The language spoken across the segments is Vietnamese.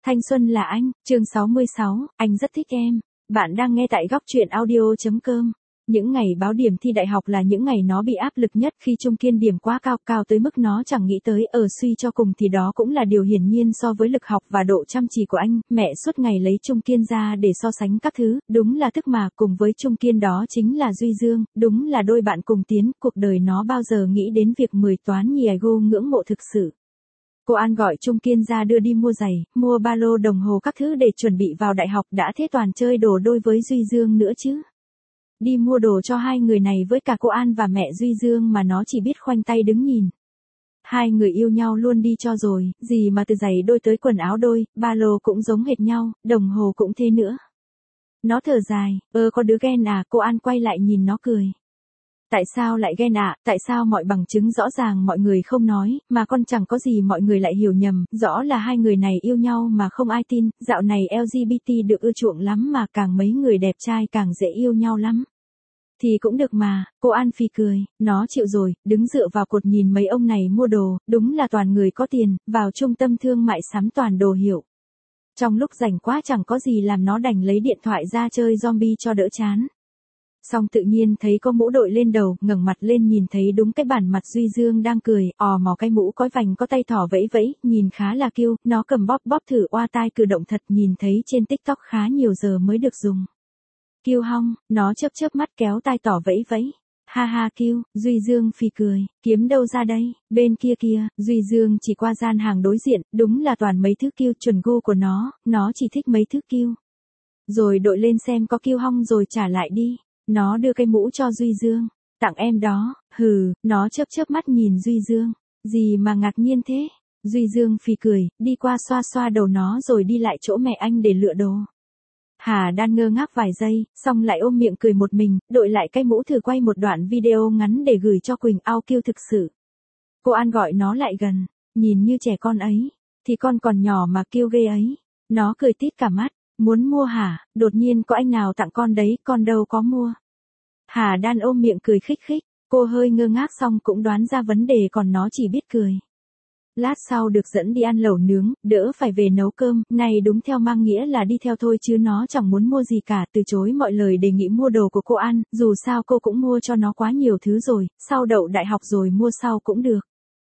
Thanh xuân là anh, chương 66, anh rất thích em. Bạn đang nghe tại góc truyện audio.com. Những ngày báo điểm thi đại học là những ngày nó bị áp lực nhất khi Trung Kiên điểm quá cao, cao tới mức nó chẳng nghĩ tới. Suy cho cùng thì đó cũng là điều hiển nhiên so với lực học và độ chăm chỉ của anh. Mẹ suốt ngày lấy Trung Kiên ra để so sánh các thứ, đúng là tức mà. Cùng với Trung Kiên đó chính là Duy Dương, đúng là đôi bạn cùng tiến. Cuộc đời nó bao giờ nghĩ đến việc 10 toán nhì ngưỡng mộ thực sự. Cô An gọi Trung Kiên ra đưa đi mua giày, mua ba lô đồng hồ các thứ để chuẩn bị vào đại học, đã thế toàn chơi đồ đôi với Duy Dương nữa chứ. Đi mua đồ cho hai người này với cả cô An và mẹ Duy Dương mà nó chỉ biết khoanh tay đứng nhìn. Hai người yêu nhau luôn đi cho rồi, gì mà từ giày đôi tới quần áo đôi, ba lô cũng giống hệt nhau, đồng hồ cũng thế nữa. Nó thở dài, có đứa ghen à, cô An quay lại nhìn nó cười. Tại sao lại ghen ạ, tại sao mọi bằng chứng rõ ràng mọi người không nói, mà con chẳng có gì mọi người lại hiểu nhầm, rõ là hai người này yêu nhau mà không ai tin, dạo này LGBT được ưa chuộng lắm mà càng mấy người đẹp trai càng dễ yêu nhau lắm. Thì cũng được mà, cô An phì cười, nó chịu rồi, đứng dựa vào cột nhìn mấy ông này mua đồ, đúng là toàn người có tiền, vào trung tâm thương mại sắm toàn đồ hiệu. Trong lúc rảnh quá chẳng có gì làm nó đành lấy điện thoại ra chơi zombie cho đỡ chán. Xong tự nhiên thấy có mũ đội lên đầu, ngẩng mặt lên nhìn thấy đúng cái bản mặt Duy Dương đang cười, mò cái mũ có vành có tay thỏ vẫy vẫy, nhìn khá là cute, nó cầm bóp thử oa tai cử động thật, nhìn thấy trên TikTok khá nhiều giờ mới được dùng. Cute hong, nó chớp mắt kéo tai tỏ vẫy vẫy. Ha ha cute, Duy Dương phì cười, kiếm đâu ra đây, bên kia kia, Duy Dương chỉ qua gian hàng đối diện, đúng là toàn mấy thứ cute chuẩn gu của nó chỉ thích mấy thứ cute. Rồi đội lên xem có cute hong rồi trả lại đi. Nó đưa cái mũ cho Duy Dương. Tặng em đó, nó chớp mắt nhìn Duy Dương. Gì mà ngạc nhiên thế? Duy Dương phì cười, đi qua xoa xoa đầu nó rồi đi lại chỗ mẹ anh để lựa đồ. Hà Đan ngơ ngác vài giây, xong lại ôm miệng cười một mình, đội lại cái mũ thử quay một đoạn video ngắn để gửi cho Quỳnh Ao kêu thực sự. Cô An gọi nó lại gần, nhìn như trẻ con ấy, thì con còn nhỏ mà kêu ghê ấy. Nó cười tít cả mắt. Muốn mua hả, đột nhiên có anh nào tặng con đấy, con đâu có mua. Hà Đan ôm miệng cười khích khích, cô hơi ngơ ngác xong cũng đoán ra vấn đề còn nó chỉ biết cười. Lát sau được dẫn đi ăn lẩu nướng, đỡ phải về nấu cơm, này đúng theo mang nghĩa là đi theo thôi chứ nó chẳng muốn mua gì cả, từ chối mọi lời đề nghị mua đồ của cô An, dù sao cô cũng mua cho nó quá nhiều thứ rồi, sau đậu đại học rồi mua sau cũng được.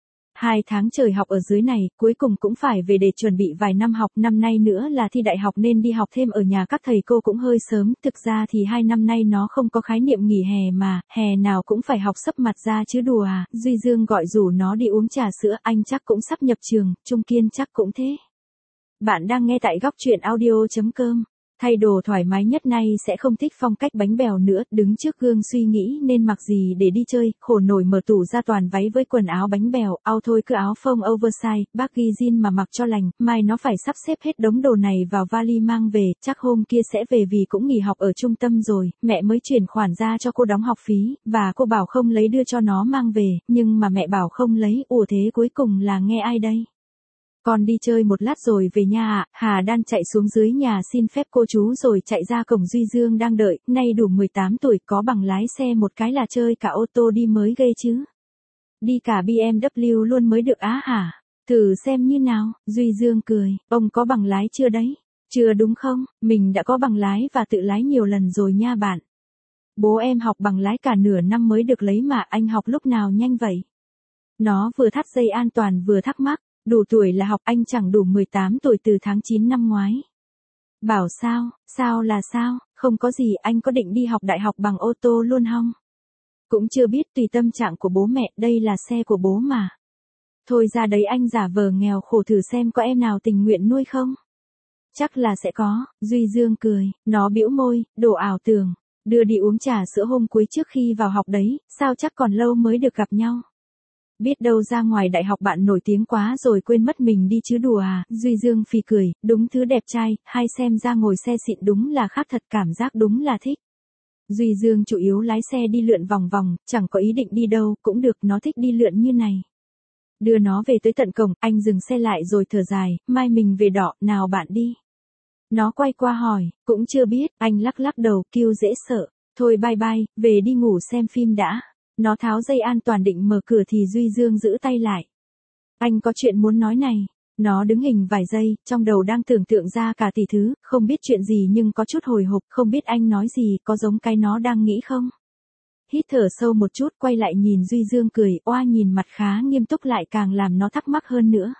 2 tháng trời học ở dưới này, cuối cùng cũng phải về để chuẩn bị vài năm học, năm nay nữa là thi đại học nên đi học thêm ở nhà các thầy cô cũng hơi sớm, thực ra thì 2 năm nay nó không có khái niệm nghỉ hè mà, hè nào cũng phải học sấp mặt ra chứ đùa à. Duy Dương gọi rủ nó đi uống trà sữa, anh chắc cũng sắp nhập trường, Trung Kiên chắc cũng thế. Bạn đang nghe tại góc truyện audio.com. Thay đồ thoải mái nhất nay sẽ không thích phong cách bánh bèo nữa, đứng trước gương suy nghĩ nên mặc gì để đi chơi, khổ nổi mở tủ ra toàn váy với quần áo bánh bèo, thôi cứ áo phông oversize, baggy jean mà mặc cho lành, mai nó phải sắp xếp hết đống đồ này vào vali mang về, chắc hôm kia sẽ về vì cũng nghỉ học ở trung tâm rồi, mẹ mới chuyển khoản ra cho cô đóng học phí, và cô bảo không lấy đưa cho nó mang về, nhưng mà mẹ bảo không lấy, thế cuối cùng là nghe ai đây? Con đi chơi một lát rồi về nhà ạ. Hà Đan chạy xuống dưới nhà xin phép cô chú rồi chạy ra cổng. Duy Dương đang đợi, nay đủ 18 tuổi có bằng lái xe một cái là chơi cả ô tô đi mới ghê chứ. Đi cả BMW luôn mới được á hả? Thử xem như nào, Duy Dương cười, ông có bằng lái chưa đấy? Chưa đúng không, mình đã có bằng lái và tự lái nhiều lần rồi nha bạn. Bố em học bằng lái cả nửa năm mới được lấy mà anh học lúc nào nhanh vậy? Nó vừa thắt dây an toàn vừa thắc mắc. Đủ tuổi là học, anh chẳng đủ 18 tuổi từ tháng 9 năm ngoái. Bảo sao là sao, không có gì, anh có định đi học đại học bằng ô tô luôn không? Cũng chưa biết, tùy tâm trạng của bố mẹ, đây là xe của bố mà. Thôi ra đấy anh giả vờ nghèo khổ thử xem có em nào tình nguyện nuôi không? Chắc là sẽ có, Duy Dương cười, nó bĩu môi, đổ ảo tưởng, đưa đi uống trà sữa hôm cuối trước khi vào học đấy, sao chắc còn lâu mới được gặp nhau. Biết đâu ra ngoài đại học bạn nổi tiếng quá rồi quên mất mình đi chứ đùa à. Duy Dương phì cười, đúng thứ đẹp trai, hay xem ra ngồi xe xịn đúng là khác thật, cảm giác đúng là thích. Duy Dương chủ yếu lái xe đi lượn vòng vòng, chẳng có ý định đi đâu, cũng được, nó thích đi lượn như này. Đưa nó về tới tận cổng, anh dừng xe lại rồi thở dài, mai mình về đỏ, nào bạn đi. Nó quay qua hỏi, cũng chưa biết, anh lắc đầu, kêu dễ sợ, thôi bye bye, về đi ngủ xem phim đã. Nó tháo dây an toàn định mở cửa thì Duy Dương giữ tay lại. Anh có chuyện muốn nói này. Nó đứng hình vài giây, trong đầu đang tưởng tượng ra cả tỷ thứ, không biết chuyện gì nhưng có chút hồi hộp, không biết anh nói gì, có giống cái nó đang nghĩ không? Hít thở sâu một chút, quay lại nhìn Duy Dương cười, oa nhìn mặt khá nghiêm túc lại càng làm nó thắc mắc hơn nữa.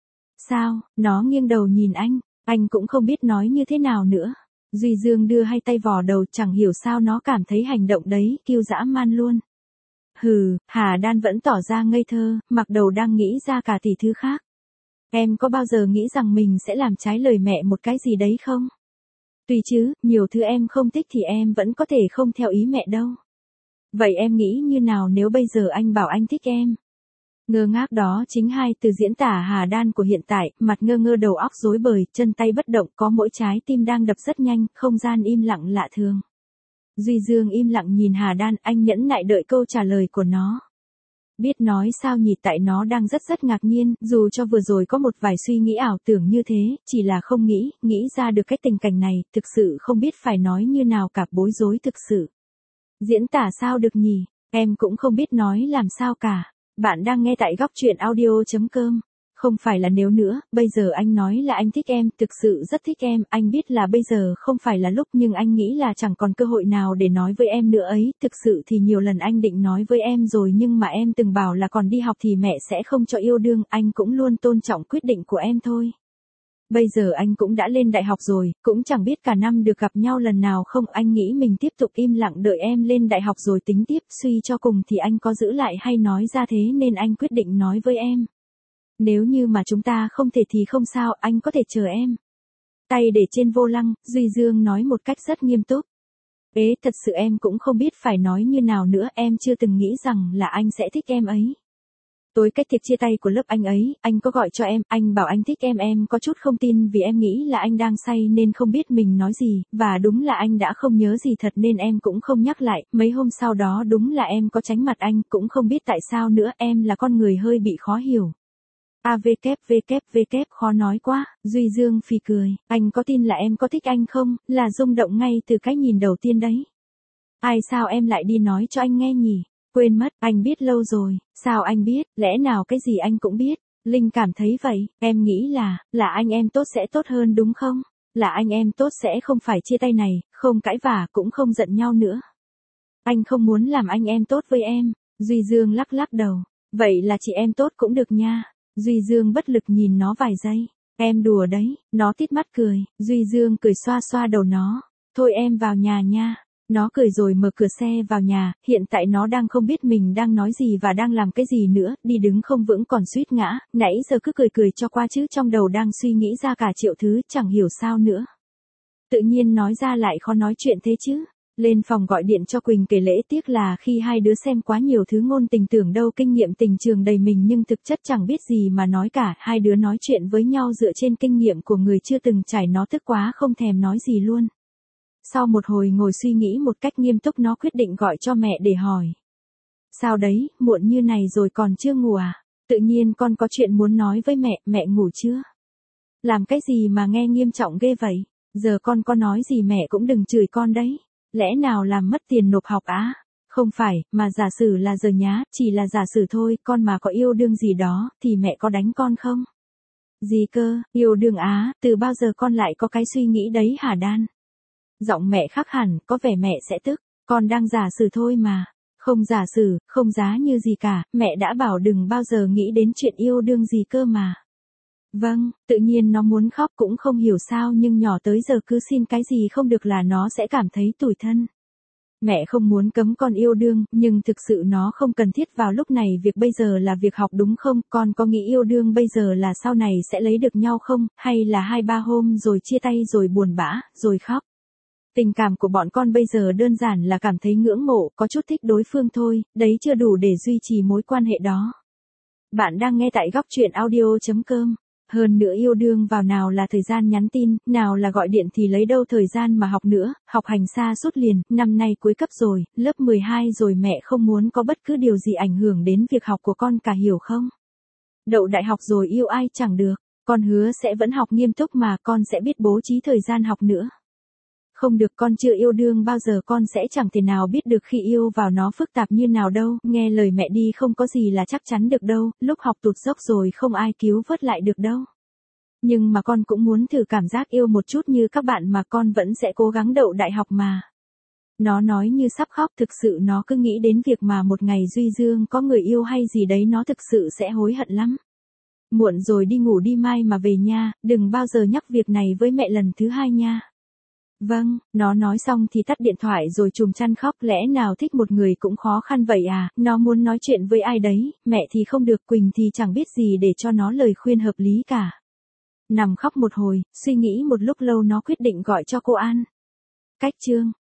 Sao, nó nghiêng đầu nhìn anh cũng không biết nói như thế nào nữa. Duy Dương đưa hai tay vò đầu, chẳng hiểu sao nó cảm thấy hành động đấy, kiêu dã man luôn. Hừ, Hà Đan vẫn tỏ ra ngây thơ, mặc đầu đang nghĩ ra cả tỷ thứ khác. Em có bao giờ nghĩ rằng mình sẽ làm trái lời mẹ một cái gì đấy không? Tùy chứ, nhiều thứ em không thích thì em vẫn có thể không theo ý mẹ đâu. Vậy em nghĩ như nào nếu bây giờ anh bảo anh thích em? Ngơ ngác đó chính hai từ diễn tả Hà Đan của hiện tại, mặt ngơ ngơ đầu óc rối bời, chân tay bất động, có mỗi trái tim đang đập rất nhanh, không gian im lặng lạ thường. Duy Dương im lặng nhìn Hà Đan, anh nhẫn nại đợi câu trả lời của nó. Biết nói sao nhỉ, tại nó đang rất ngạc nhiên, dù cho vừa rồi có một vài suy nghĩ ảo tưởng như thế, chỉ là không nghĩ ra được cái tình cảnh này, thực sự không biết phải nói như nào cả, bối rối thực sự. Diễn tả sao được nhỉ, em cũng không biết nói làm sao cả. Bạn đang nghe tại góc truyện audio.com. Không phải là nếu nữa, bây giờ anh nói là anh thích em, thực sự rất thích em, anh biết là bây giờ không phải là lúc nhưng anh nghĩ là chẳng còn cơ hội nào để nói với em nữa ấy, thực sự thì nhiều lần anh định nói với em rồi nhưng mà em từng bảo là còn đi học thì mẹ sẽ không cho yêu đương, anh cũng luôn tôn trọng quyết định của em thôi. Bây giờ anh cũng đã lên đại học rồi, cũng chẳng biết cả năm được gặp nhau lần nào không, anh nghĩ mình tiếp tục im lặng đợi em lên đại học rồi tính tiếp, suy cho cùng thì anh có giữ lại hay nói ra thế nên anh quyết định nói với em. Nếu như mà chúng ta không thể thì không sao, anh có thể chờ em. Tay để trên vô lăng, Duy Dương nói một cách rất nghiêm túc. Thật sự em cũng không biết phải nói như nào nữa, em chưa từng nghĩ rằng là anh sẽ thích em ấy. Tối cách tiệc chia tay của lớp anh ấy, anh có gọi cho em, anh bảo anh thích em có chút không tin vì em nghĩ là anh đang say nên không biết mình nói gì, và đúng là anh đã không nhớ gì thật nên em cũng không nhắc lại, mấy hôm sau đó đúng là em có tránh mặt anh, cũng không biết tại sao nữa, em là con người hơi bị khó hiểu. Khó nói quá, Duy Dương phì cười, anh có tin là em có thích anh không, là rung động ngay từ cái nhìn đầu tiên đấy. Ai sao em lại đi nói cho anh nghe nhỉ? Quên mất, anh biết lâu rồi, sao anh biết, lẽ nào cái gì anh cũng biết, Linh cảm thấy vậy, em nghĩ là anh em tốt sẽ tốt hơn đúng không? Là anh em tốt sẽ không phải chia tay này, không cãi vả cũng không giận nhau nữa. Anh không muốn làm anh em tốt với em, Duy Dương lắc đầu, vậy là chị em tốt cũng được nha. Duy Dương bất lực nhìn nó vài giây, em đùa đấy, nó tít mắt cười, Duy Dương cười xoa đầu nó, thôi em vào nhà nha. Nó cười rồi mở cửa xe vào nhà, hiện tại nó đang không biết mình đang nói gì và đang làm cái gì nữa, đi đứng không vững còn suýt ngã, nãy giờ cứ cười cho qua chứ trong đầu đang suy nghĩ ra cả triệu thứ, chẳng hiểu sao nữa. Tự nhiên nói ra lại khó nói chuyện thế chứ. Lên phòng gọi điện cho Quỳnh kể lễ, tiếc là khi hai đứa xem quá nhiều thứ ngôn tình tưởng đâu kinh nghiệm tình trường đầy mình nhưng thực chất chẳng biết gì mà nói cả, hai đứa nói chuyện với nhau dựa trên kinh nghiệm của người chưa từng trải, nó tức quá không thèm nói gì luôn. Sau một hồi ngồi suy nghĩ một cách nghiêm túc nó quyết định gọi cho mẹ để hỏi. Sao đấy, muộn như này rồi còn chưa ngủ à? Tự nhiên con có chuyện muốn nói với mẹ ngủ chưa? Làm cái gì mà nghe nghiêm trọng ghê vậy? Giờ con có nói gì mẹ cũng đừng chửi con đấy. Lẽ nào làm mất tiền nộp học á? Không phải, mà giả sử là giờ nhá, chỉ là giả sử thôi, con mà có yêu đương gì đó, thì mẹ có đánh con không? Gì cơ, yêu đương á, từ bao giờ con lại có cái suy nghĩ đấy hả Đan? Giọng mẹ khác hẳn, có vẻ mẹ sẽ tức, con đang giả sử thôi mà. Không giả sử, không giá như gì cả, mẹ đã bảo đừng bao giờ nghĩ đến chuyện yêu đương gì cơ mà. Vâng, tự nhiên nó muốn khóc cũng không hiểu sao nhưng nhỏ tới giờ cứ xin cái gì không được là nó sẽ cảm thấy tủi thân. Mẹ không muốn cấm con yêu đương, nhưng thực sự nó không cần thiết vào lúc này, việc bây giờ là việc học đúng không? Con có nghĩ yêu đương bây giờ là sau này sẽ lấy được nhau không? Hay là 2-3 hôm rồi chia tay rồi buồn bã, rồi khóc? Tình cảm của bọn con bây giờ đơn giản là cảm thấy ngưỡng mộ, có chút thích đối phương thôi, đấy chưa đủ để duy trì mối quan hệ đó. Bạn đang nghe tại góc truyện audio.com. Hơn nữa yêu đương vào nào là thời gian nhắn tin, nào là gọi điện thì lấy đâu thời gian mà học nữa, học hành xa suốt liền, năm nay cuối cấp rồi, lớp 12 rồi, mẹ không muốn có bất cứ điều gì ảnh hưởng đến việc học của con cả, hiểu không? Đậu đại học rồi yêu ai chẳng được, con hứa sẽ vẫn học nghiêm túc mà, con sẽ biết bố trí thời gian học nữa. Không được, con chưa yêu đương bao giờ, con sẽ chẳng thể nào biết được khi yêu vào nó phức tạp như nào đâu, nghe lời mẹ đi, không có gì là chắc chắn được đâu, lúc học tụt dốc rồi không ai cứu vớt lại được đâu. Nhưng mà con cũng muốn thử cảm giác yêu một chút như các bạn mà con vẫn sẽ cố gắng đậu đại học mà. Nó nói như sắp khóc, thực sự nó cứ nghĩ đến việc mà một ngày Duy Dương có người yêu hay gì đấy nó thực sự sẽ hối hận lắm. Muộn rồi, đi ngủ đi, mai mà về nha, đừng bao giờ nhắc việc này với mẹ lần thứ hai nha. Vâng, nó nói xong thì tắt điện thoại rồi chùm chăn khóc, lẽ nào thích một người cũng khó khăn vậy à, nó muốn nói chuyện với ai đấy, mẹ thì không được, Quỳnh thì chẳng biết gì để cho nó lời khuyên hợp lý cả. Nằm khóc một hồi, suy nghĩ một lúc lâu nó quyết định gọi cho cô An. Cách chương